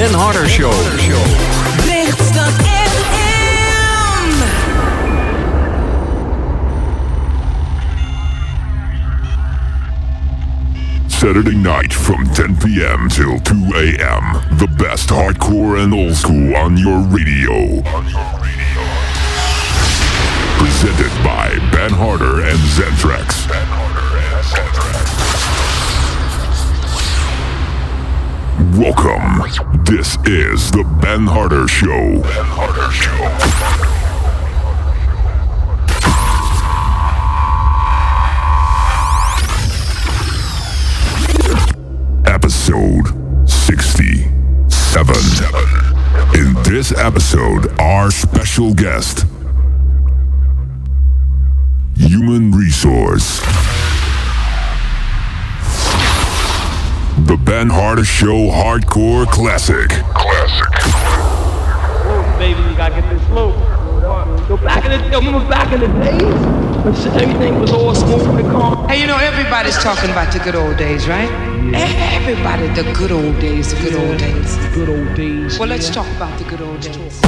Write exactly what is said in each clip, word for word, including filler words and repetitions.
Ben Harder Show. Lichtstad F M. Saturday night from ten p.m. till two a.m. The best hardcore and old school on your radio. Presented by Ben Harder and Zentrax. Ben Harder and Zentrax. Welcome. This is the Ben Harder Show. Ben Harder Show. Episode sixty-seven. In this episode, our special guest, Human Resource. The Ben Harder Show Hardcore Classic. Classic. Whoa, baby, you gotta get this low. Go back in the, yo, remember back in the days when everything was all smooth and calm. Hey, you know, everybody's talking about the good old days, right? Yeah. Everybody, the good old days, the good old days. Good old days. Well, let's talk about the good old days.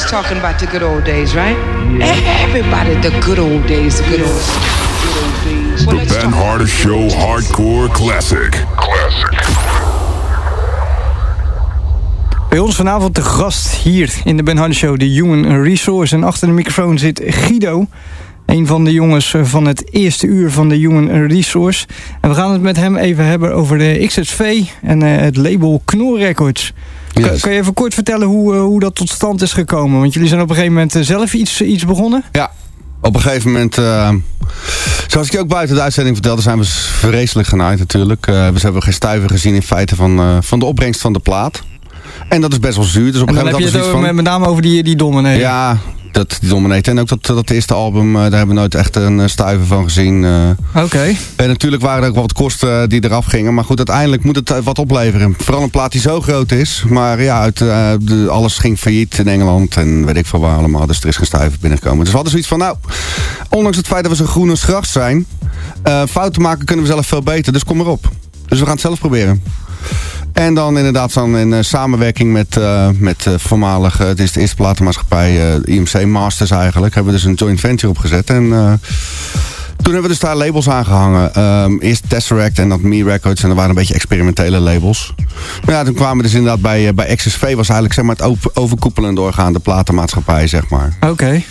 talking about the good old days, right? Yeah. Everybody, the good old days, the good old, good old days. Well, The Ben Harder Show Hardcore Classic. Classic. Bij ons vanavond de gast hier in de Ben Harder Show, de Human Resource. En achter de microfoon zit Guido, een van de jongens van het eerste uur van de Human Resource. En we gaan het met hem even hebben over de X S V en uh, het label Knor Records. Yes. Kan, kan je even kort vertellen hoe, uh, hoe dat tot stand is gekomen? Want jullie zijn op een gegeven moment uh, zelf iets, iets begonnen? Ja, op een gegeven moment, uh, zoals ik je ook buiten de uitzending vertelde, zijn we vreselijk genaaid natuurlijk. Uh, we hebben geen stuiver gezien in feite van, uh, van de opbrengst van de plaat. En dat is best wel zuur. Dus op en een dan gegeven heb je moment het over, van... met name over die, die dominee. Ja, dat, die dominee. En ook dat, dat eerste album, uh, daar hebben we nooit echt een stuiver van gezien. Uh. Oké. Okay. En natuurlijk waren er ook wel wat kosten die eraf gingen. Maar goed, uiteindelijk moet het wat opleveren. Vooral een plaat die zo groot is. Maar ja, uit, uh, de, alles ging failliet in Engeland. En weet ik veel waar allemaal. Dus er is geen stuiver binnengekomen. Dus we hadden zoiets van, nou, ondanks het feit dat we zo groen als gras zijn. Uh, fouten maken kunnen we zelf veel beter. Dus kom maar op. Dus we gaan het zelf proberen. En dan inderdaad dan in uh, samenwerking met, uh, met uh, voormalig, uh, het is de eerste platenmaatschappij, uh, I M C Masters eigenlijk, hebben we dus een joint venture opgezet. En uh, toen hebben we dus daar labels aangehangen. Um, eerst Tesseract en dan Me Records en dat waren een beetje experimentele labels. Maar ja, toen kwamen we dus inderdaad bij, uh, bij X S V, was eigenlijk zeg maar het over, overkoepelend doorgaande platenmaatschappij, zeg maar. Oké. Okay.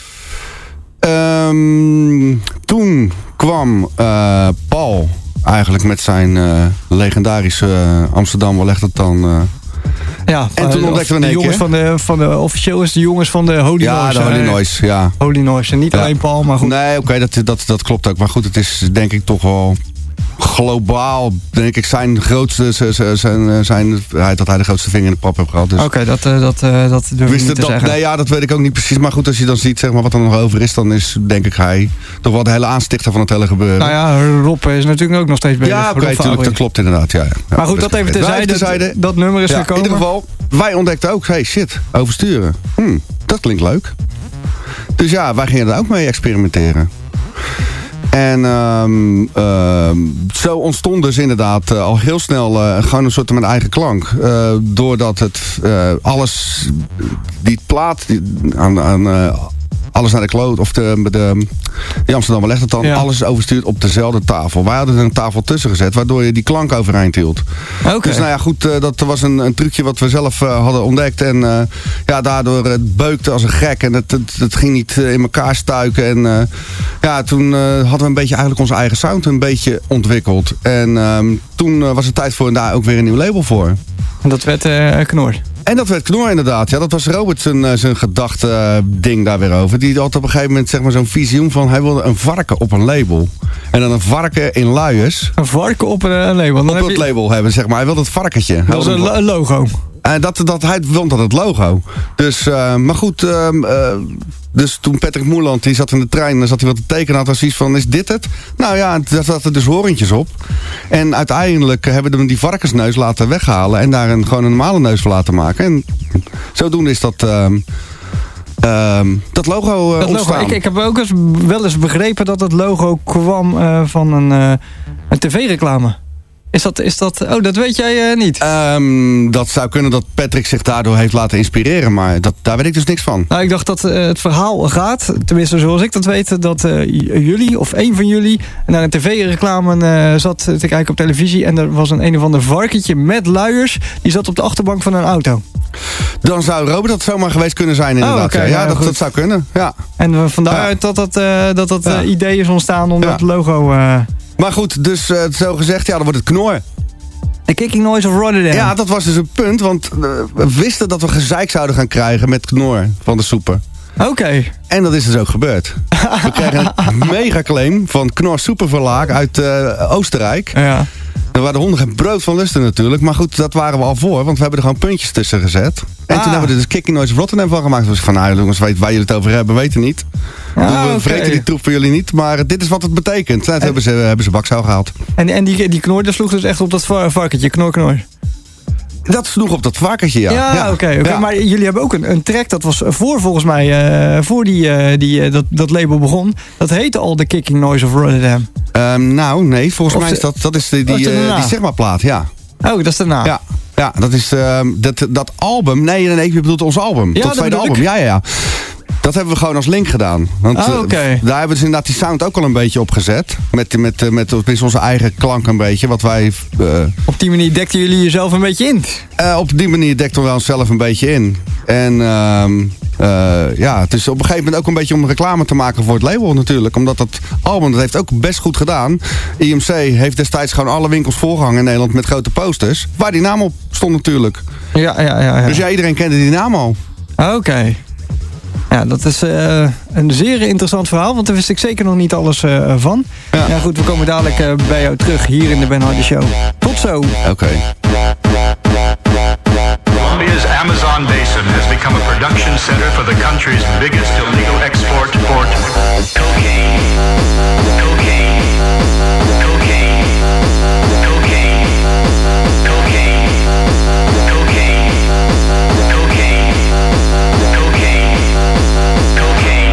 Um, toen kwam uh, Paul... Eigenlijk met zijn uh, legendarische uh, Amsterdam, wel echt het dan... Uh... Ja, en toen ontdekten we de jongens van de, van de officieel is de jongens van de Holy ja, Noise. Ja, de Holy Noise, ja. Holy Noise, en niet ja. alleen Paul, maar goed. Nee, oké, okay, dat, dat, dat klopt ook. Maar goed, het is denk ik toch wel globaal, denk ik, zijn grootste, zijn, zijn, zijn, dat hij de grootste vinger in de pap heeft gehad. Dus. Oké, okay, dat, uh, dat, uh, dat durf ik niet te dat, zeggen. Nee, ja, dat weet ik ook niet precies. Maar goed, als je dan ziet zeg maar, wat er nog over is, dan is denk ik hij toch wel de hele aanstichter van het hele gebeuren. Nou ja, Rob is natuurlijk ook nog steeds bezig. Ja, oké, okay, natuurlijk, dat klopt inderdaad. Ja, ja. Maar goed, dat even terzijde, dat, dat nummer is ja, gekomen. In ieder geval, wij ontdekten ook, hey shit, oversturen. Hm, dat klinkt leuk. Dus ja, wij gingen er ook mee experimenteren. En um, uh, zo ontstond dus inderdaad uh, al heel snel uh, gewoon een soort van eigen klank. Uh, doordat het uh, alles, die plaat die, aan, aan uh, alles naar de kloot, of de, de, de Amsterdam legt het dan, ja. Alles is overstuurd op dezelfde tafel. Wij hadden er een tafel tussen gezet, waardoor je die klank overeind hield. Okay. Dus nou ja, goed, uh, dat was een, een trucje wat we zelf uh, hadden ontdekt. En uh, ja, daardoor het beukte als een gek en het, het, het ging niet uh, in elkaar stuiken. En uh, ja, toen uh, hadden we een beetje eigenlijk onze eigen sound een beetje ontwikkeld. En uh, toen uh, was het tijd voor daar ook weer een nieuw label voor. En dat werd uh, Knor. En dat werd Knor inderdaad. Ja, dat was Robert zijn, zijn gedachte uh, ding daar weer over. Die had op een gegeven moment zeg maar, zo'n visioen van... hij wilde een varken op een label. En dan een varken in luiers. Een varken op een uh, label? Dan op het je... label hebben, zeg maar. Hij wilde het varkentje. Dat was een, lo- een logo. En dat, dat, hij vond dat het logo. Dus, uh, maar goed... Uh, uh, dus toen Patrick Moerland, die zat in de trein... en dan zat hij wat te tekenen, had hij zoiets van... is dit het? Nou ja, daar zaten dus horentjes op. En uiteindelijk hebben we hem die varkensneus laten weghalen... en daar een, gewoon een normale neus voor laten maken. En zodoende is dat... Uh, Uh, dat logo uh, dat ontstaan. Logo, ik, ik heb ook eens, wel eens begrepen dat het logo kwam uh, van een, uh, een tv-reclame. Is dat, is dat... Oh, dat weet jij uh, niet? Um, dat zou kunnen dat Patrick zich daardoor heeft laten inspireren. Maar dat, daar weet ik dus niks van. Nou, ik dacht dat uh, het verhaal gaat... tenminste zoals ik dat weet... dat uh, jullie of een van jullie... naar een tv-reclame uh, zat te kijken op televisie... en er was een een of ander varkentje met luiers... die zat op de achterbank van een auto. Dan zou Robert dat zomaar geweest kunnen zijn inderdaad. Oh, okay, ja, ja, dat, dat zou kunnen. Ja. En uh, vandaaruit ja. dat dat, uh, dat, dat ja. uh, idee is ontstaan om ja. dat logo... Uh, Maar goed, dus uh, zo gezegd, ja, dan wordt het Knor. The Kicking Noise of Rotterdam. Ja, dat was dus een punt, want uh, we wisten dat we gezeik zouden gaan krijgen met Knor van de Super. Oké. Okay. En dat is dus ook gebeurd. We kregen een mega claim van Knor Superverlaag uit uh, Oostenrijk. Ja. Er waren de honden geen brood van lusten natuurlijk. Maar goed, dat waren we al voor, want we hebben er gewoon puntjes tussen gezet. En ah. toen hebben we er dus Kicking Noise of Rotterdam van gemaakt. Dus van, nou jongens, weet waar jullie het over hebben, weten niet. Ah, we okay. vreten die troep voor jullie niet, maar dit is wat het betekent. Dat en, hebben ze, hebben ze bakzauw gehaald. En, en die, die knor, dat sloeg dus echt op dat varkentje, knor, knor. Dat sloeg op dat varkentje, ja. Ja, ja. oké. Okay, okay. ja. Maar jullie hebben ook een, een track, dat was voor volgens mij, uh, voor die, uh, die, uh, dat, dat label begon. Dat heette al The Kicking Noise of Rotterdam. Um, nou, nee, volgens of mij is dat, dat is die, die, uh, die Sigma-plaat, ja. Oh, dat is daarna. Ja. Ja, dat is uh, dat, dat album. Nee, nee, nee, je bedoelt ons album. Ja, dat tweede album. Ik. Ja, ja, ja. Dat hebben we gewoon als link gedaan. Want Oh, oké. uh, daar hebben we dus inderdaad die sound ook al een beetje op gezet. Met, met, met, met, met onze eigen klank een beetje. Wat wij... Uh, Op die manier dekten jullie jezelf een beetje in. uh, op die manier dekten we onszelf een beetje in. En uh, uh, ja, het is op een gegeven moment ook een beetje om reclame te maken voor het label natuurlijk. Omdat dat album, dat heeft ook best goed gedaan. I M C heeft destijds gewoon alle winkels volgehangen in Nederland met grote posters. Waar die naam op stond natuurlijk. Ja, ja, ja. ja. Dus ja, iedereen kende die naam al. Oké. Okay. Ja, dat is uh, een zeer interessant verhaal, want daar wist ik zeker nog niet alles uh, van. Ja. ja goed, we komen dadelijk uh, bij jou terug hier in de Ben Hardy Show. Tot zo. Oké. Okay. Colombia's Amazon basin has become a production center for the country's biggest illegal export port, cocaine. Cocaine. Cocaine. Cocaine. Cocaine. Cocaine. Cocaine. Cocaine. Cocaine.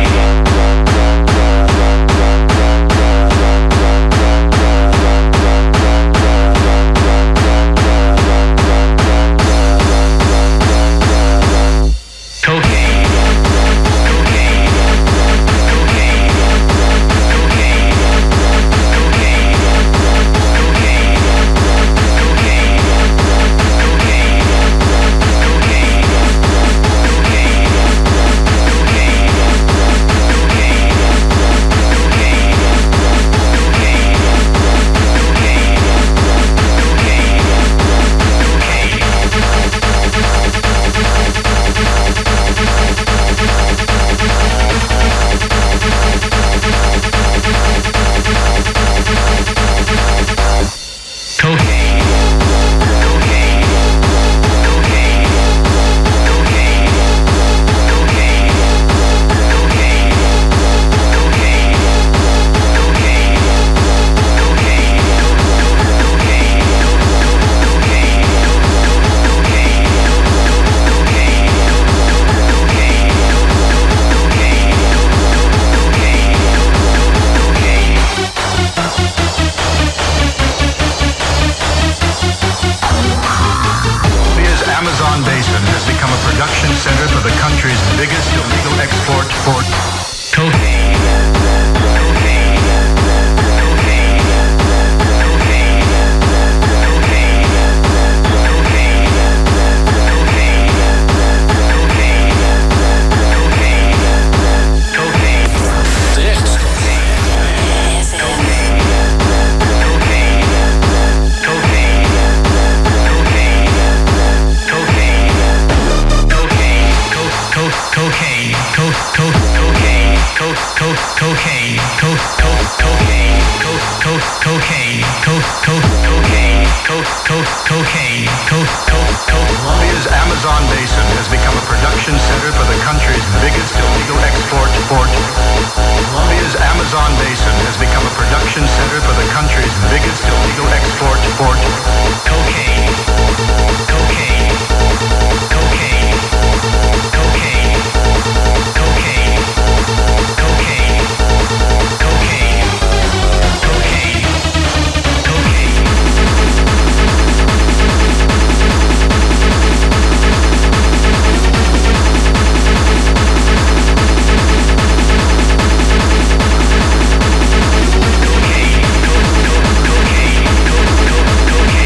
Cocaine.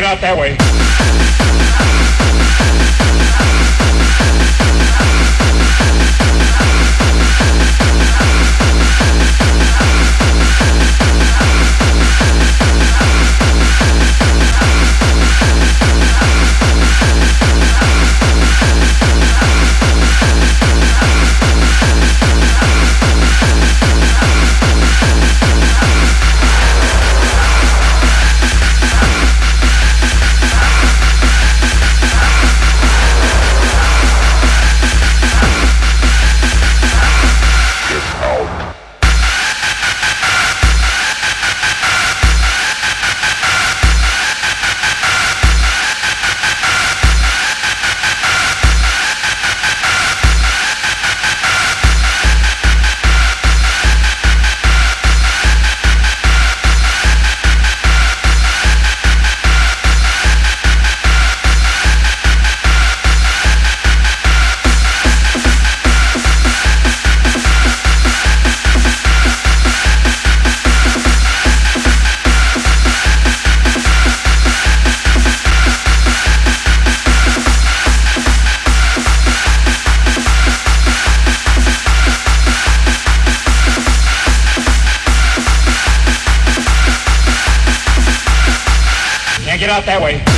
out that way. Get out that way.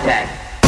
attack.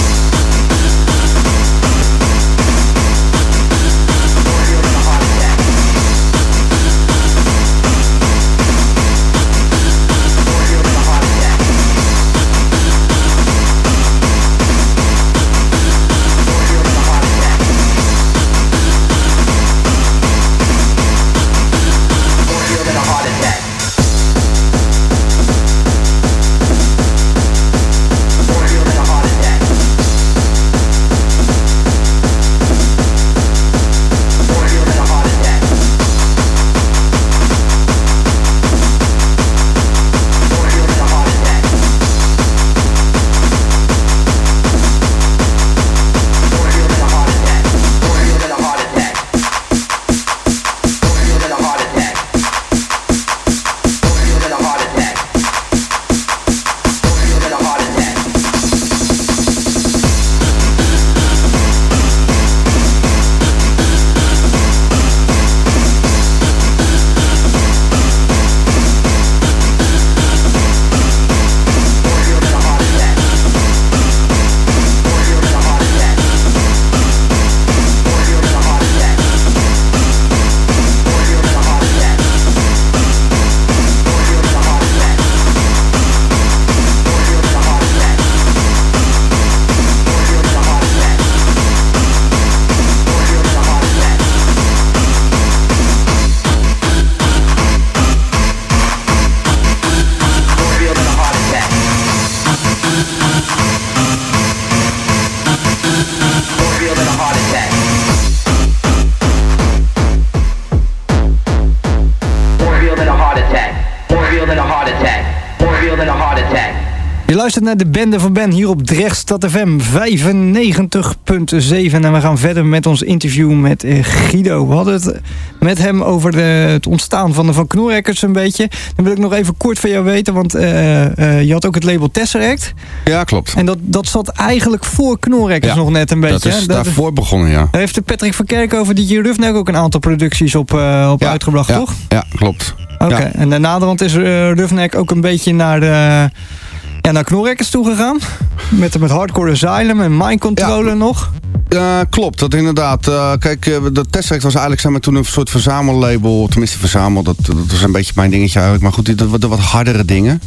Je luistert naar de Bende van Ben hier op Drechtstad F M vijfennegentig punt zeven. En we gaan verder met ons interview met uh, Guido. We hadden het met hem over de, het ontstaan van de Van Knor Records een beetje. Dan wil ik nog even kort van jou weten, want uh, uh, je had ook het label Tesseract. Ja, klopt. En dat, dat zat eigenlijk voor Knor Records ja, nog net een beetje. Dat is hè? daarvoor begonnen, ja. Daar heeft Patrick van Kerkhoven, D J Ruffneck, ook een aantal producties op, uh, op ja, uitgebracht, ja, toch? Ja, klopt. Oké, okay. ja. En daarna want is uh, Ruffneck ook een beetje naar de... Ja, naar Knor Records toegegaan. Met, met Hardcore Asylum en Mind Controller ja. nog. Ja, klopt. Dat inderdaad. Uh, kijk, uh, de Tesseract was eigenlijk zeg maar, toen een soort verzamellabel. Tenminste, verzamel. Dat, dat was een beetje mijn dingetje eigenlijk. Maar goed, de, de wat hardere dingen.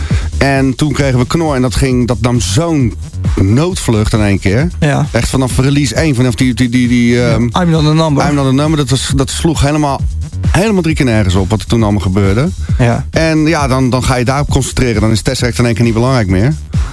En toen kregen we Knor. En dat, ging, dat nam zo'n noodvlucht in één keer. Ja. Echt vanaf release één. Vanaf die... die, die, die um, I'm not a number. I'm not a number. Dat, was, dat sloeg helemaal... Helemaal drie keer nergens op wat er toen allemaal gebeurde. Ja. En ja, dan, dan ga je daarop concentreren. Dan is Tesseract in één keer niet belangrijk meer.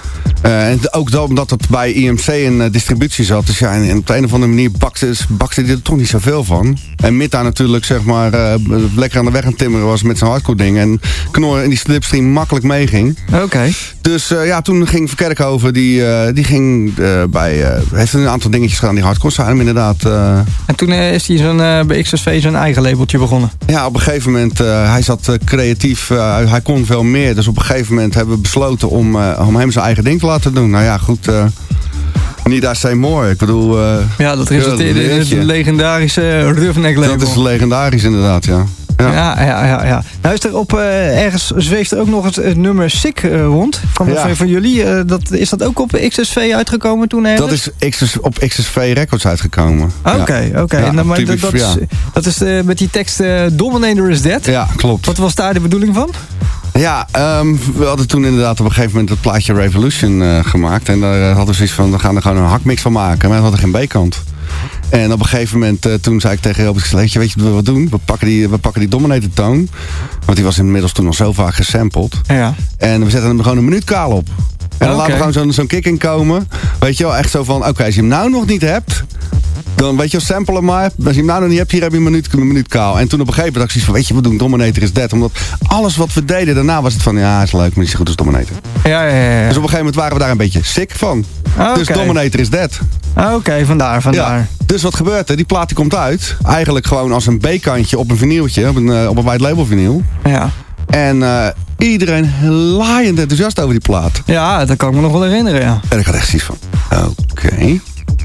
Uh, en ook dat, omdat het bij I M C in uh, distributie zat. Dus ja, en, en op de een of andere manier bakte, bakte hij er toch niet zoveel van. En Mitta natuurlijk, zeg maar, uh, lekker aan de weg aan het timmeren was met zijn hardcore ding. En Knor in die slipstream makkelijk meeging. Oké. Okay. Dus uh, ja, toen ging Verkerkhoven, die, uh, die ging uh, bij, uh, heeft een aantal dingetjes gedaan die hardcore zijn inderdaad. Uh, en toen uh, is hij zo'n, uh, bij X S V zijn eigen labeltje begonnen. Ja, op een gegeven moment, uh, hij zat uh, creatief, uh, hij kon veel meer. Dus op een gegeven moment hebben we besloten om, uh, om hem zijn eigen ding te laten doen. Nou ja, goed... Uh, Niet I Say More. Ik bedoel... Uh, ja, dat resulteerde in het legendarische Ruffneck label. Dat is legendarisch inderdaad, ja. Ja, ja, ja. ja, ja. Nou is er op, uh, ergens zweeft er ook nog het, het nummer Sick uh, rond. Van, ja. van, van jullie. Uh, dat, is dat ook op X S V uitgekomen toen ergens? Dat is X S, op X S V Records uitgekomen. Oké, okay, oké. Okay. Ja, nou, dat, dat, ja. dat is uh, met die tekst uh, Dominator is Dead. Ja, klopt. Wat was daar de bedoeling van? Ja, um, we hadden toen inderdaad op een gegeven moment het plaatje Revolution uh, gemaakt. En daar uh, hadden we zoiets van, we gaan er gewoon een hakmix van maken. Maar we hadden geen B-kant. En op een gegeven moment, uh, toen zei ik tegen Robert, weet je, weet je wat we doen? We pakken die, we pakken die Dominator toon. Want die was inmiddels toen al zo vaak gesampled. Ja. En we zetten hem gewoon een minuut kaal op. En dan okay. laten we gewoon zo'n zo'n kick in komen. Weet je wel, echt zo van, oké, okay, als je hem nou nog niet hebt... Dan weet je wel, sample hem maar. Als je hem nou nog niet hebt, hier heb je een minuut, een minuut kaal. En toen op een gegeven moment dacht ik van, weet je, we doen Dominator is Dead. Omdat alles wat we deden daarna was het van, ja, is leuk, maar niet zo goed als Dominator. Ja, ja, ja, ja. Dus op een gegeven moment waren we daar een beetje sick van. Okay. Dus Dominator is Dead. Oké, okay, vandaar, vandaar. Ja, dus wat gebeurt er? Die plaat die komt uit. Eigenlijk gewoon als een B-kantje op een vinyltje. Op een, uh, op een white label vinyl. Ja. En uh, iedereen laaiend enthousiast over die plaat. Ja, dat kan ik me nog wel herinneren, ja. En ik had echt zoiets van, oké... Okay.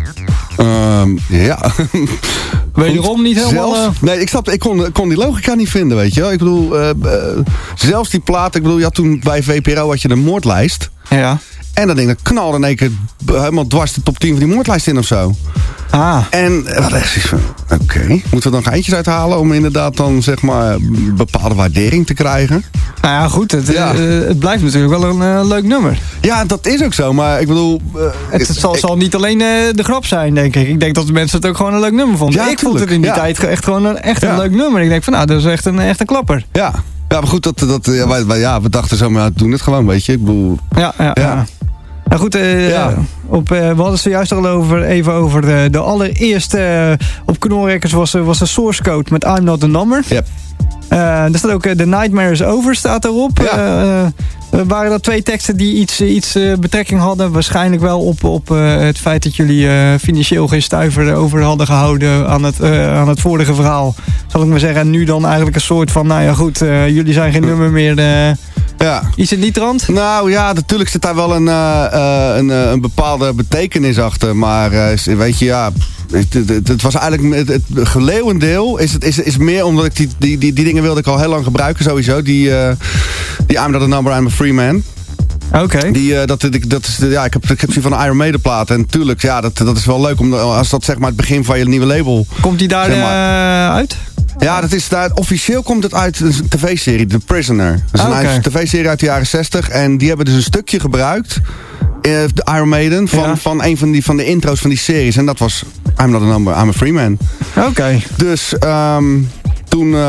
Um, ja. Wederom niet helemaal... Zelfs, nee, ik, snap, ik, kon, ik kon die logica niet vinden, weet je wel. Ik bedoel, uh, uh, zelfs die plaat... Ik bedoel, je had toen bij V P R O had je een moordlijst. Ja. En dat ding, dat knalde in één keer helemaal dwars de top tien van die moordlijst in of zo. Ah. En wat echt zoiets van, oké, okay. moeten we dan geintjes uithalen om inderdaad dan zeg maar een bepaalde waardering te krijgen? Nou ja, goed, het, ja. uh, het blijft natuurlijk wel een uh, leuk nummer. Ja, dat is ook zo, maar ik bedoel... Uh, het het zal, ik, zal niet alleen uh, de grap zijn, denk ik. Ik denk dat de mensen het ook gewoon een leuk nummer vonden. Ja, ik vond het in die ja. tijd echt gewoon een, echt ja. een leuk nummer. Ik denk van, nou, dat is echt een, echt een klapper. Ja. Ja, maar goed, dat, dat, ja, wij, wij, ja, we dachten zo, maar doen het gewoon, weet je. Ik bedoel... Ja, ja, ja. ja. Nou goed, uh, ja. op, uh, we hadden het zojuist al over, even over de, de allereerste uh, op Knorrekkers was, was de source code met I'm Not The Number. Yep. Uh, er staat ook uh, The Nightmare Is Over staat erop. Ja. Uh, uh, waren dat twee teksten die iets, iets uh, betrekking hadden? Waarschijnlijk wel op, op uh, het feit dat jullie uh, financieel geen stuiver over hadden gehouden aan het, uh, aan het vorige verhaal. Zal ik maar zeggen. En nu dan eigenlijk een soort van, nou ja goed, uh, jullie zijn geen nummer meer... Uh, Ja. Iets in die trant? Nou ja, natuurlijk zit daar wel een, uh, uh, een, uh, een bepaalde betekenis achter. Maar uh, weet je, ja... Het, het, het was eigenlijk... Het, het geleeuwendeel is, het, is, is meer omdat ik die, die, die, die dingen wilde ik al heel lang gebruiken sowieso. Die, uh, die I'm Not A Number, I'm A Free Man. Oké. Okay. Die, uh, dat, dat is, ja, ik heb, ik heb die van de Iron Maiden plaat. En tuurlijk, ja, dat, dat is wel leuk. Om, als dat zeg maar het begin van je nieuwe label... Komt die daar zeg maar, uh, uit? Ja, dat is daar, officieel komt het uit een tv-serie, The Prisoner. Dat is een okay. tv-serie uit de jaren zestig. En die hebben dus een stukje gebruikt, uh, de Iron Maiden, van, ja. van een van, die, van de intro's van die series. En dat was I'm Not A Number, I'm A Free Man. Oké. Okay. Dus um, toen, uh,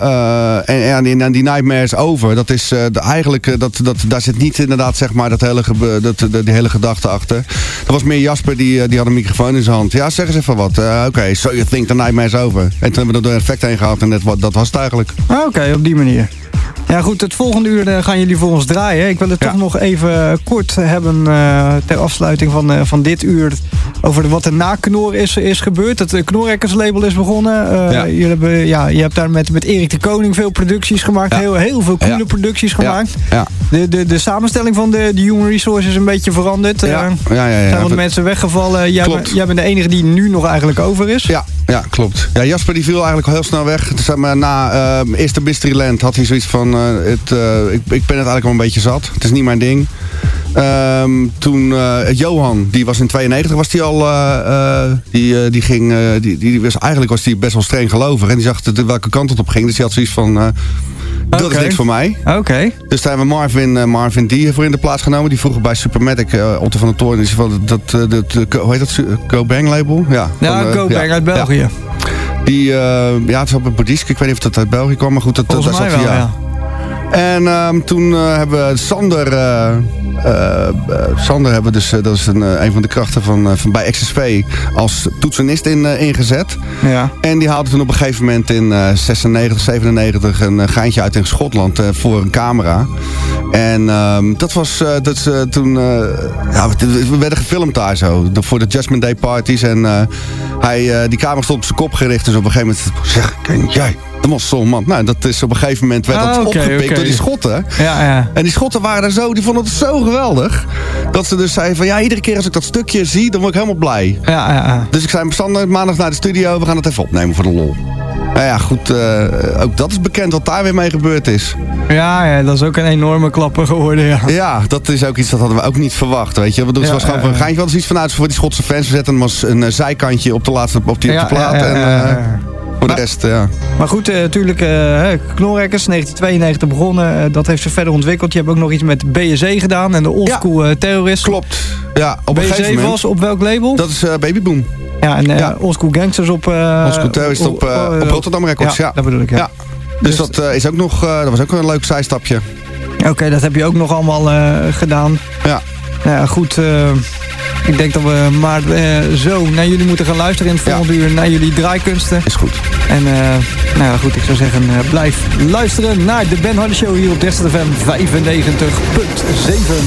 uh, en, en, en die Nightmare Is Over, dat is uh, de, eigenlijk, uh, dat, dat, daar zit niet inderdaad zeg maar dat hele, dat, de, die hele gedachte achter. Dat was meer Jasper, die, uh, die had een microfoon in zijn hand. Ja, zeg eens even wat. Uh, Oké, okay, so you think the Nightmare Is Over. En toen hebben we er door een effect heen gehad en dat, dat was het eigenlijk. Oké, okay, op die manier. Ja goed, het volgende uur uh, gaan jullie voor ons draaien. Ik wil het ja. toch nog even kort hebben uh, ter afsluiting van, uh, van dit uur... over de, wat er na Knor is, is gebeurd. Het uh, Knorrekkers label is begonnen. Uh, ja. Jullie hebben, ja, je hebt daar met, met Erik de Koning veel producties gemaakt. Ja. Heel, heel veel coole ja. producties gemaakt. Ja. Ja. De, de, de samenstelling van de, de Human Resources is een beetje veranderd. Er ja. ja, ja, ja, zijn wat ja. mensen weggevallen. Jij, ben, jij bent de enige die nu nog eigenlijk over is. Ja, ja klopt. Ja, Jasper die viel eigenlijk heel snel weg. Zeg maar, na uh, eerste Mysteryland had hij zoiets van... Uh, het, uh, ik, ik ben het eigenlijk wel een beetje zat. Het is niet mijn ding. Um, toen uh, Johan, die was in tweeënnegentig, was die al, uh, uh, die, uh, die ging, uh, die, die was, eigenlijk was die best wel streng gelovig. En die zag de, welke kant het op ging. Dus die had zoiets van, uh, dat okay. is niks voor mij. Oké. Okay. Dus daar hebben we Marvin, uh, Marvin D voor in de plaats genomen. Die vroeger bij Supermatic, uh, Otto van der Toorn, is van dat, dat, dat, dat, hoe heet dat, Go Bang label? Ja, ja van, uh, Go Bang ja, uit België. Ja. Die, uh, ja, het is op een Bodisk. Ik weet niet of dat uit België kwam, maar goed, dat, volgens daar mij zat wel, hij, ja. ja. En uh, toen uh, hebben we Sander, uh, uh, uh, Sander hebben dus, uh, dat is een, uh, een van de krachten van, uh, van bij X S V als toetsenist in, uh, ingezet. Ja. En die haalde toen op een gegeven moment in uh, zesennegentig, zevenennegentig een uh, geintje uit in Schotland uh, voor een camera. En uh, dat was uh, dat is, uh, toen, uh, ja, we werden gefilmd daar zo, voor de Judgment Day parties. En uh, hij, uh, die camera stond op zijn kop gericht, dus op een gegeven moment zeg, ken jij? Dat was zo'n man. Nou, dat is op een gegeven moment werd dat ah, okay, opgepikt okay. door die Schotten. Ja, ja. En die Schotten waren er zo, die vonden het zo geweldig. Dat ze dus zeiden van, ja, iedere keer als ik dat stukje zie, dan word ik helemaal blij. Ja, ja, ja. Dus ik zei Sander, maandag naar de studio, we gaan het even opnemen voor de lol. Nou ja, goed, uh, ook dat is bekend wat daar weer mee gebeurd is. Ja, ja, dat is ook een enorme klapper geworden, ja. Ja, dat is ook iets dat hadden we ook niet verwacht, weet je. We doen ja, het was gewoon ja, ja. een geintje, wat is iets vanuit voor die Schotse fans. We zetten hem als een uh, zijkantje op de laatste op die, ja, op de plaat. Ja, ja, ja, ja, ja. En, uh, voor maar, de rest, ja. Maar goed, natuurlijk, uh, Knorrekkers, negentien tweeënnegentig begonnen. Uh, dat heeft zich verder ontwikkeld. Je hebt ook nog iets met B S E gedaan en de oldschool ja, uh, terrorist. Klopt. Ja, op B S E een gegeven moment, was op welk label? Dat is uh, Babyboom. Ja, en uh, ja. oldschool gangsters op... Uh, oldschool terrorist op, uh, op Rotterdam Records, ja. ja. Dat bedoel ik, ja. ja. Dus, dus dat, uh, is ook nog, uh, dat was ook een leuk zijstapje. Oké, okay, dat heb je ook nog allemaal uh, gedaan. Ja. Nou ja, goed... Uh, ik denk dat we maar uh, zo naar jullie moeten gaan luisteren in het volgende ja. uur. Naar jullie draaikunsten. Is goed. En uh, nou ja, goed, ik zou zeggen, uh, blijf luisteren naar de Ben Hardy Show hier op Desert F M vijfennegentig punt zeven.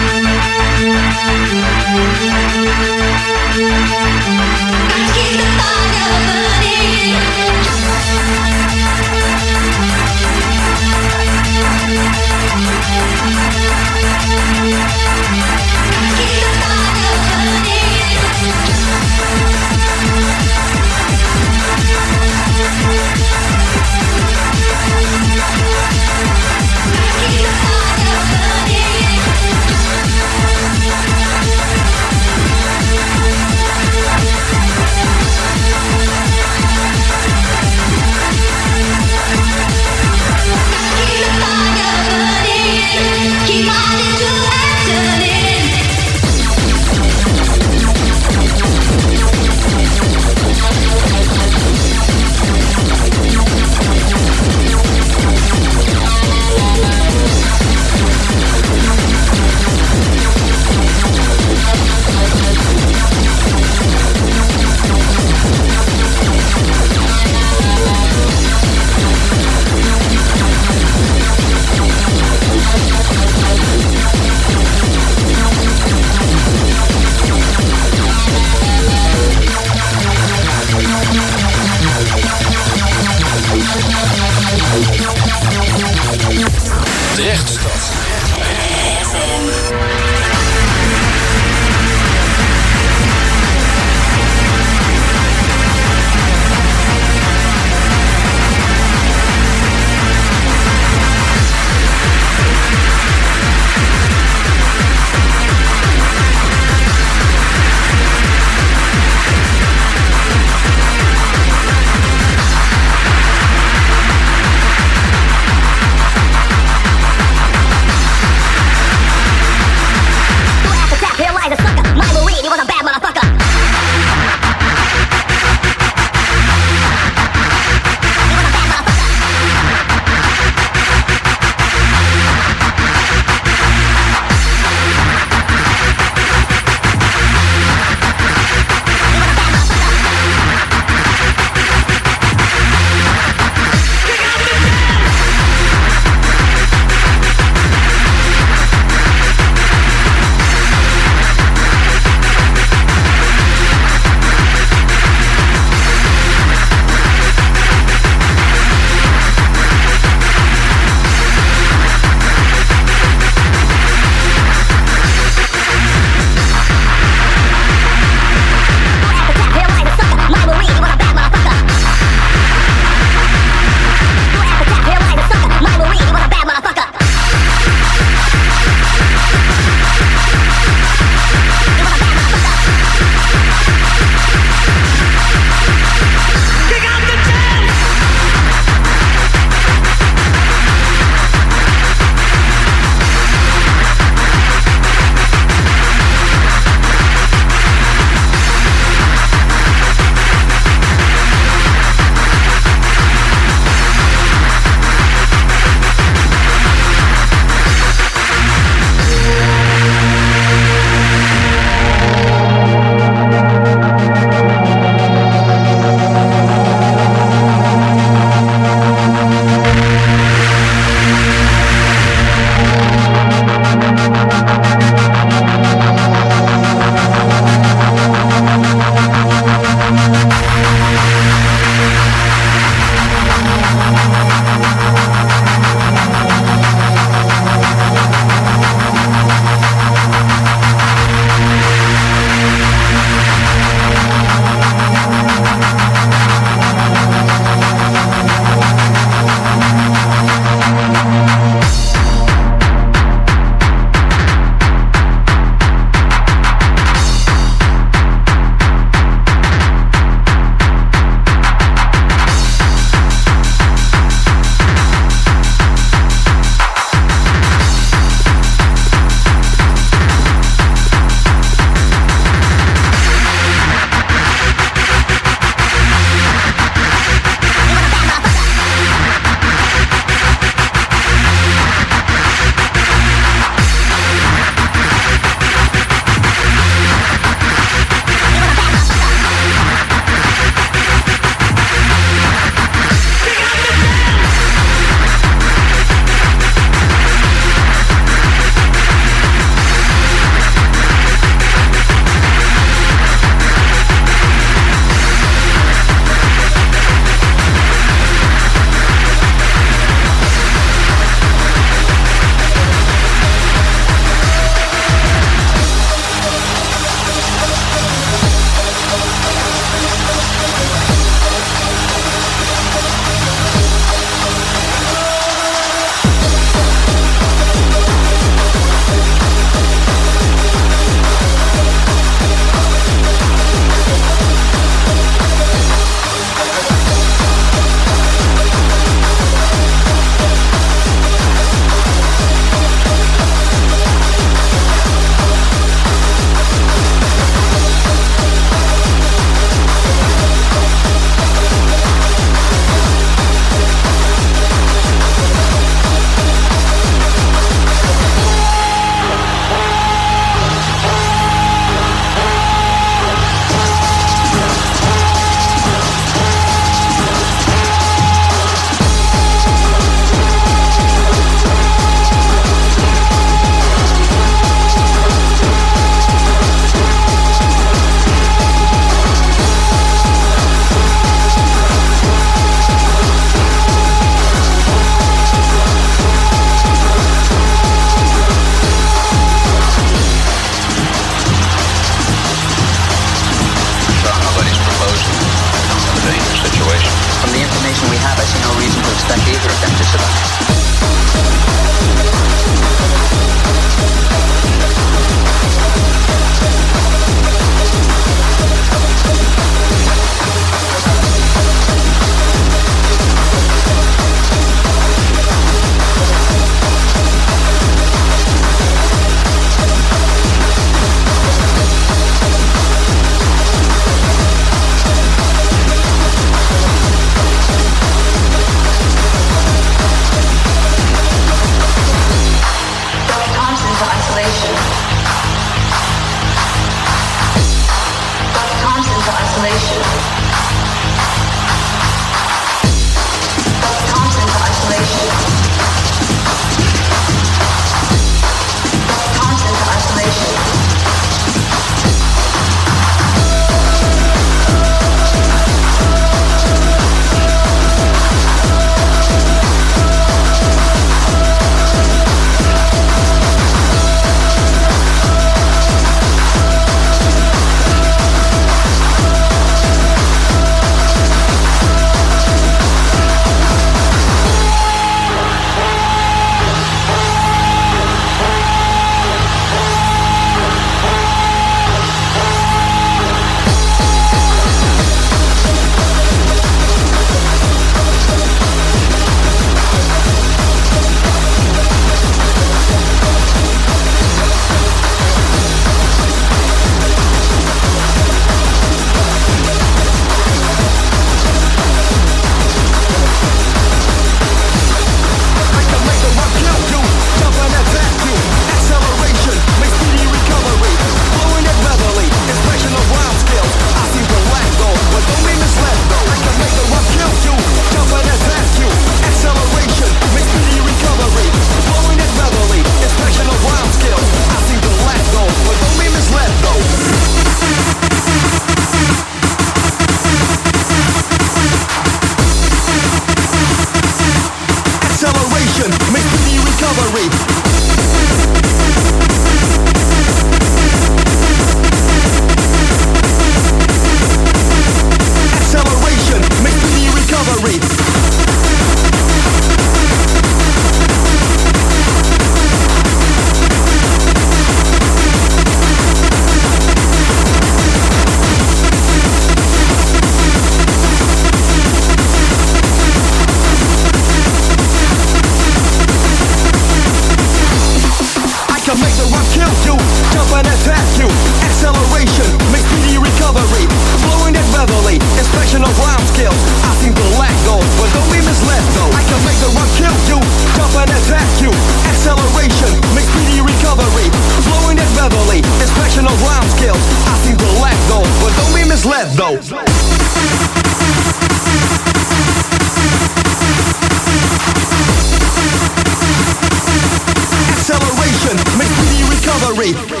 Rave.